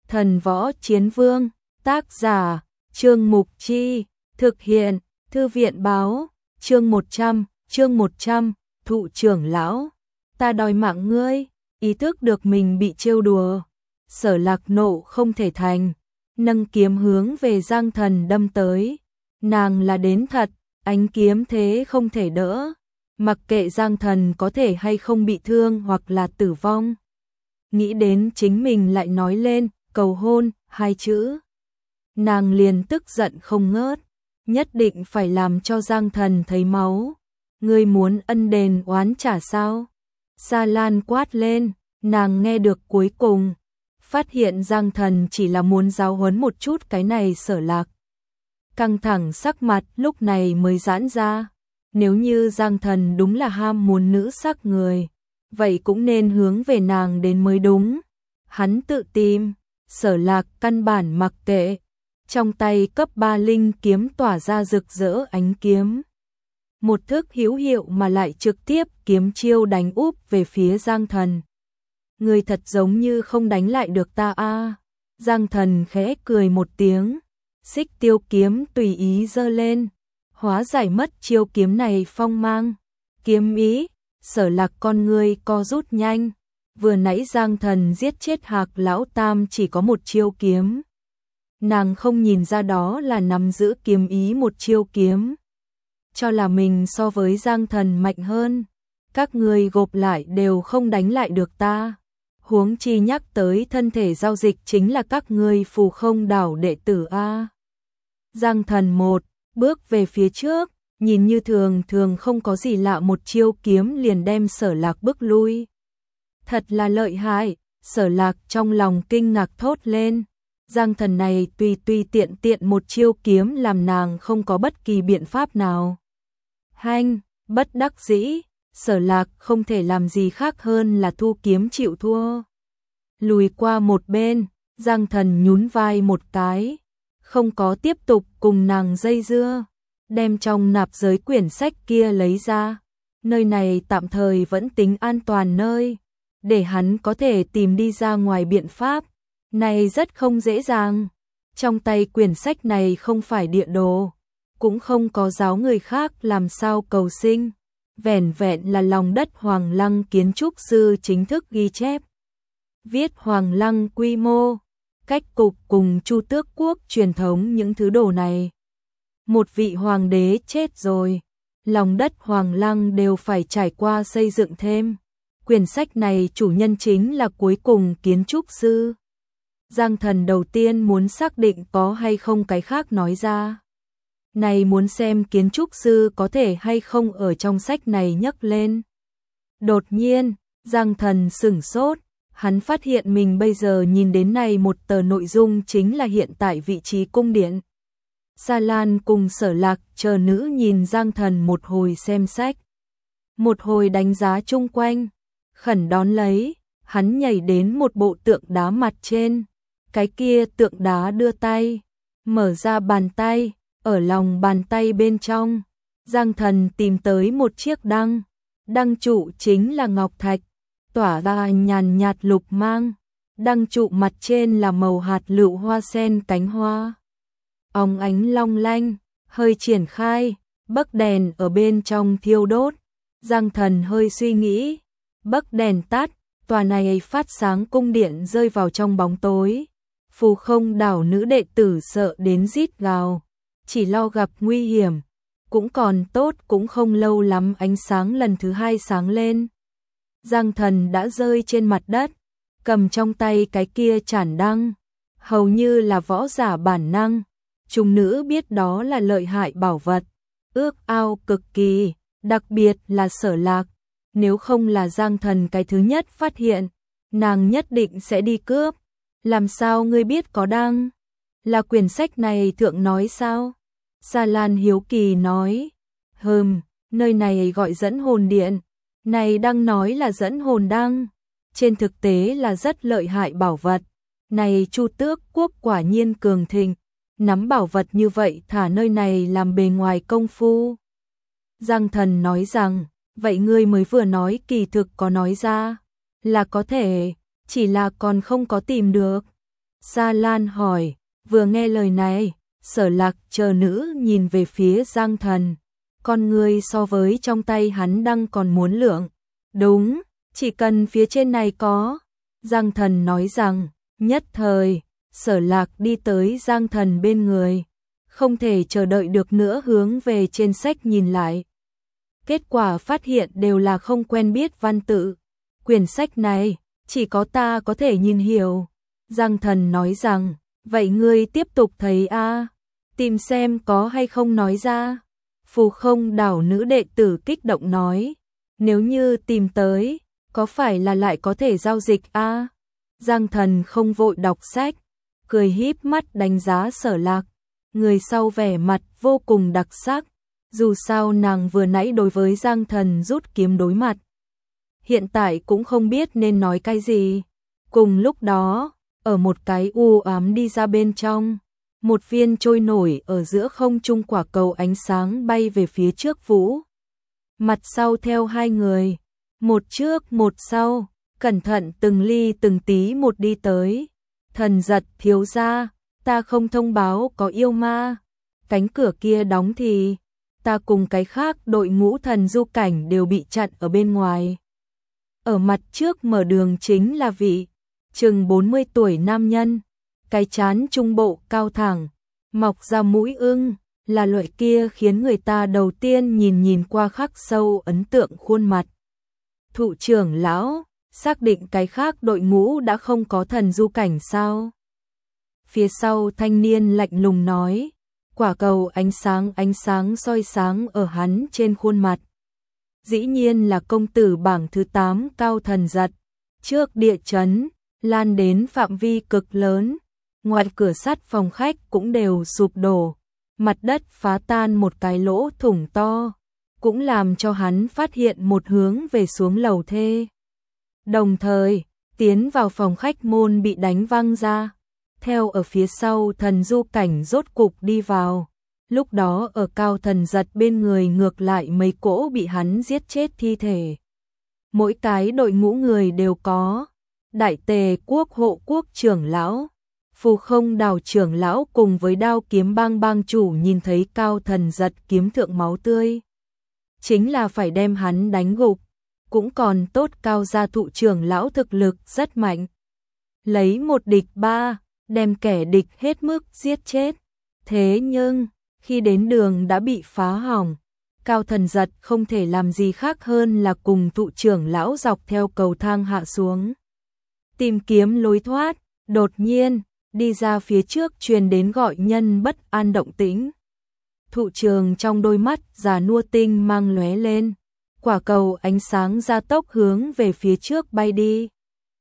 Thần Võ Chiến Vương, tác giả, Trương Mục Chi, thực hiện, Thư viện báo, chương 100, thụ trưởng lão, ta đòi mạng ngươi, ý thức được mình bị trêu đùa. Sở Lạc nộ không thể thành, nâng kiếm hướng về Giang Thần đâm tới. Nàng là đến thật, ánh kiếm thế không thể đỡ, mặc kệ Giang Thần có thể hay không bị thương hoặc là tử vong. Nghĩ đến chính mình lại nói lên, cầu hôn, hai chữ. Nàng liền tức giận không ngớt, nhất định phải làm cho Giang Thần thấy máu. Ngươi muốn ân đền oán trả sao? Sa Lan quát lên, nàng nghe được cuối cùng. Phát hiện Giang Thần chỉ là muốn giáo huấn một chút cái này Sở Lạc. Căng thẳng sắc mặt lúc này mới giãn ra. Nếu như Giang Thần đúng là ham muốn nữ sắc người, vậy cũng nên hướng về nàng đến mới đúng. Hắn tự tìm, Sở Lạc căn bản mặc kệ. Trong tay cấp 3 linh kiếm tỏa ra rực rỡ ánh kiếm. Một thức hữu hiệu mà lại trực tiếp kiếm chiêu đánh úp về phía Giang Thần. Người thật giống như không đánh lại được ta a. Giang Thần khẽ cười một tiếng, xích tiêu kiếm tùy ý giơ lên, hóa giải mất chiêu kiếm này phong mang. Kiếm ý, Sở Lạc con ngươi co rút nhanh, vừa nãy Giang Thần giết chết Hạc lão tam chỉ có một chiêu kiếm. Nàng không nhìn ra đó là nắm giữ kiếm ý một chiêu kiếm. Cho là mình so với Giang Thần mạnh hơn, các ngươi gộp lại đều không đánh lại được ta. Huống chi nhắc tới thân thể giao dịch chính là các ngươi Phù Không đảo đệ tử a. Giang Thần một bước về phía trước, nhìn như thường không có gì lạ, một chiêu kiếm liền đem Sở Lạc bức lui. Thật là lợi hại, Sở Lạc trong lòng kinh ngạc thốt lên. Giang Thần này tùy tiện một chiêu kiếm làm nàng không có bất kỳ biện pháp nào. Hanh, bất đắc dĩ, Sở Lạc không thể làm gì khác hơn là thu kiếm chịu thua. Lùi qua một bên, Giang Thần nhún vai một cái, không có tiếp tục cùng nàng dây dưa, đem trong nạp giới quyển sách kia lấy ra. Nơi này tạm thời vẫn tính an toàn nơi, để hắn có thể tìm đi ra ngoài biện pháp. Này rất không dễ dàng. Trong tay quyển sách này không phải địa đồ, cũng không có giáo người khác làm sao cầu sinh. Vẻn vẹn là lòng đất Hoàng Lăng kiến trúc sư chính thức ghi chép. Viết Hoàng Lăng quy mô, cách cục cùng Chu Tước quốc truyền thống những thứ đồ này. Một vị hoàng đế chết rồi, lòng đất Hoàng Lăng đều phải trải qua xây dựng thêm. Quyển sách này chủ nhân chính là cuối cùng kiến trúc sư. Giang Thần đầu tiên muốn xác định có hay không cái khác nói ra. Này muốn xem kiến trúc sư có thể hay không ở trong sách này nhắc lên. Đột nhiên, Giang Thần sửng sốt, hắn phát hiện mình bây giờ nhìn đến này một tờ nội dung chính là hiện tại vị trí cung điện. Sa Lan cùng Sở Lạc chờ nữ nhìn Giang Thần một hồi xem sách, một hồi đánh giá chung quanh, khẩn đón lấy, hắn nhảy đến một bộ tượng đá mặt trên. Cái kia tượng đá đưa tay, mở ra bàn tay, ở lòng bàn tay bên trong, Giang Thần tìm tới một chiếc đăng. Đăng trụ chính là ngọc thạch, tỏa ra nhàn nhạt lục mang. Đăng trụ mặt trên là màu hạt lựu hoa sen cánh hoa, óng ánh long lanh, hơi triển khai, bấc đèn ở bên trong thiêu đốt. Giang Thần hơi suy nghĩ, bấc đèn tắt, tòa này phát sáng cung điện rơi vào trong bóng tối. Phù Không đảo nữ đệ tử sợ đến rít gào, chỉ lo gặp nguy hiểm. Cũng còn tốt, cũng không lâu lắm ánh sáng lần thứ hai sáng lên. Giang Thần đã rơi trên mặt đất, cầm trong tay cái kia chản đăng, hầu như là võ giả bản năng. Chúng nữ biết đó là lợi hại bảo vật, ước ao cực kỳ, đặc biệt là Sở Lạc. Nếu không là Giang Thần cái thứ nhất phát hiện, nàng nhất định sẽ đi cướp. Làm sao ngươi biết có đăng? Là quyển sách này thượng nói sao? Sa Lan hiếu kỳ nói. Nơi này gọi dẫn hồn điện. Này đang nói là dẫn hồn đăng. Trên thực tế là rất lợi hại bảo vật. Này Chu Tước quốc quả nhiên cường thịnh. Nắm bảo vật như vậy thả nơi này làm bề ngoài công phu. Giang Thần nói rằng, vậy ngươi mới vừa nói kỳ thực có nói ra. Là có thể, chỉ là còn không có tìm được. Sa Lan hỏi, vừa nghe lời này, Sở Lạc chờ nữ nhìn về phía Giang Thần. Con người so với trong tay hắn đang còn muốn lượng. Đúng, chỉ cần phía trên này có. Giang Thần nói rằng, nhất thời, Sở Lạc đi tới Giang Thần bên người. Không thể chờ đợi được nữa hướng về trên sách nhìn lại. Kết quả phát hiện đều là không quen biết văn tự. Quyển sách này, chỉ có ta có thể nhìn hiểu. Giang Thần nói rằng, vậy ngươi tiếp tục thấy a, tìm xem có hay không nói ra. Phù Không đảo nữ đệ tử kích động nói, nếu như tìm tới, có phải là lại có thể giao dịch a? Giang Thần không vội đọc sách, cười híp mắt đánh giá Sở Lạc. Người sau vẻ mặt vô cùng đặc sắc, dù sao nàng vừa nãy đối với Giang Thần rút kiếm đối mặt. Hiện tại cũng không biết nên nói cái gì. Cùng lúc đó, ở một cái u ám đi ra bên trong, một viên trôi nổi ở giữa không trung quả cầu ánh sáng bay về phía trước Vũ. Mặt sau theo hai người, một trước một sau, cẩn thận từng ly từng tí một đi tới. Thần Giật thiếu gia, ta không thông báo có yêu ma. Cánh cửa kia đóng thì, ta cùng cái khác đội ngũ thần du cảnh đều bị chặn ở bên ngoài. Ở mặt trước mở đường chính là vị chừng 40 tuổi nam nhân, cái trán trung bộ cao thẳng, mọc ra mũi ưng, là loại kia khiến người ta đầu tiên nhìn qua khắc sâu ấn tượng khuôn mặt. Thụ trưởng lão, xác định cái khác đội ngũ đã không có thần du cảnh sao? Phía sau thanh niên lạnh lùng nói, quả cầu ánh sáng soi sáng ở hắn trên khuôn mặt. Dĩ nhiên là công tử bảng thứ 8 Cao Thần Giật. Trước địa chấn, lan đến phạm vi cực lớn, ngoài cửa sắt phòng khách cũng đều sụp đổ, mặt đất phá tan một cái lỗ thủng to, cũng làm cho hắn phát hiện một hướng về xuống lầu thê. Đồng thời, tiến vào phòng khách môn bị đánh văng ra, theo ở phía sau thần du cảnh rốt cục đi vào. Lúc đó ở Cao Thần Giật bên người ngược lại mấy cỗ bị hắn giết chết thi thể. Mỗi cái đội ngũ người đều có. Đại Tề Quốc hộ quốc trưởng lão, Phù Không đảo trưởng lão cùng với Đao Kiếm bang bang chủ nhìn thấy Cao Thần Giật kiếm thượng máu tươi. Chính là phải đem hắn đánh gục. Cũng còn tốt Cao gia thụ trưởng lão thực lực rất mạnh. Lấy một địch ba, đem kẻ địch hết mức giết chết. Thế nhưng, khi đến đường đã bị phá hỏng, Cao Thần Giật không thể làm gì khác hơn là cùng thụ trưởng lão dọc theo cầu thang hạ xuống. Tìm kiếm lối thoát, đột nhiên, đi ra phía trước truyền đến gọi nhân bất an động tĩnh. Thụ trường trong đôi mắt già nua tinh mang lóe lên, quả cầu ánh sáng gia tốc hướng về phía trước bay đi.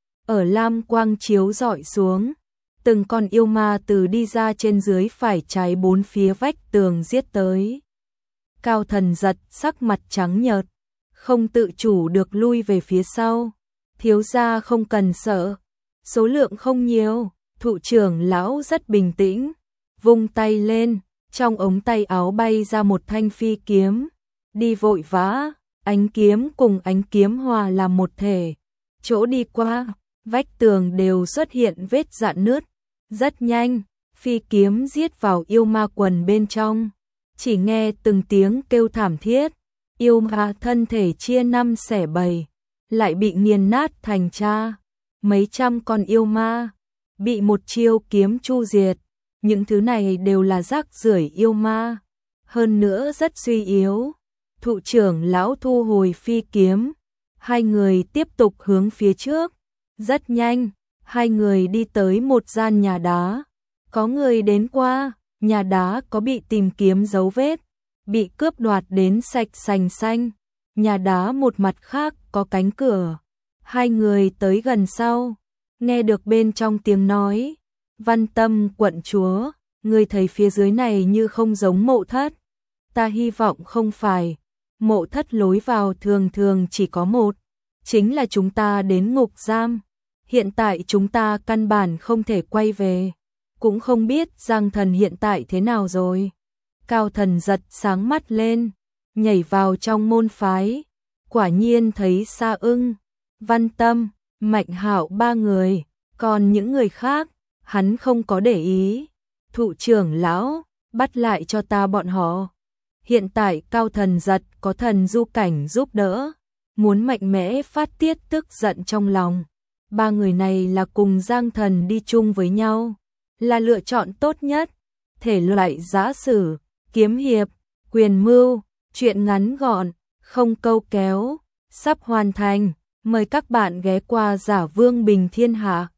Ở lam quang chiếu rọi xuống, từng con yêu ma từ đi ra trên dưới phải trái bốn phía vách tường giết tới. Cao Thần Giật sắc mặt trắng nhợt, không tự chủ được lui về phía sau. Thiếu gia không cần sợ, số lượng không nhiều. Thụ trưởng lão rất bình tĩnh, vung tay lên, trong ống tay áo bay ra một thanh phi kiếm. Đi vội vã, ánh kiếm cùng ánh kiếm hòa làm một thể. Chỗ đi qua, vách tường đều xuất hiện vết rạn nứt. Rất nhanh, phi kiếm giết vào yêu ma quần bên trong. Chỉ nghe từng tiếng kêu thảm thiết, yêu ma thân thể chia năm xẻ bảy, lại bị nghiền nát thành tro. Mấy trăm con yêu ma bị một chiêu kiếm chu diệt. Những thứ này đều là rác rưởi yêu ma, hơn nữa rất suy yếu. Thụ trưởng lão thu hồi phi kiếm, hai người tiếp tục hướng phía trước. Rất nhanh, hai người đi tới một gian nhà đá. Có người đến qua, nhà đá có bị tìm kiếm dấu vết, bị cướp đoạt đến sạch sành xanh. Nhà đá một mặt khác có cánh cửa. Hai người tới gần sau, nghe được bên trong tiếng nói. Văn Tâm quận chúa, người thấy phía dưới này như không giống mộ thất. Ta hy vọng không phải. Mộ thất lối vào thường thường chỉ có một, chính là chúng ta đến ngục giam. Hiện tại chúng ta căn bản không thể quay về, cũng không biết Giang Thần hiện tại thế nào rồi. Cao Thần Giật sáng mắt lên, nhảy vào trong môn phái, quả nhiên thấy Sa Ưng, Văn Tâm, Mạnh Hạo ba người, còn những người khác, hắn không có để ý. Thụ trưởng lão, bắt lại cho ta bọn họ. Hiện tại Cao Thần Giật có Thần Du Cảnh giúp đỡ, muốn mạnh mẽ phát tiết tức giận trong lòng. Ba người này là cùng Giang Thần đi chung với nhau, là lựa chọn tốt nhất. Thể loại giã sử, kiếm hiệp, quyền mưu, truyện ngắn gọn, không câu kéo, sắp hoàn thành. Mời các bạn ghé qua Giả Vương Bình Thiên Hạ.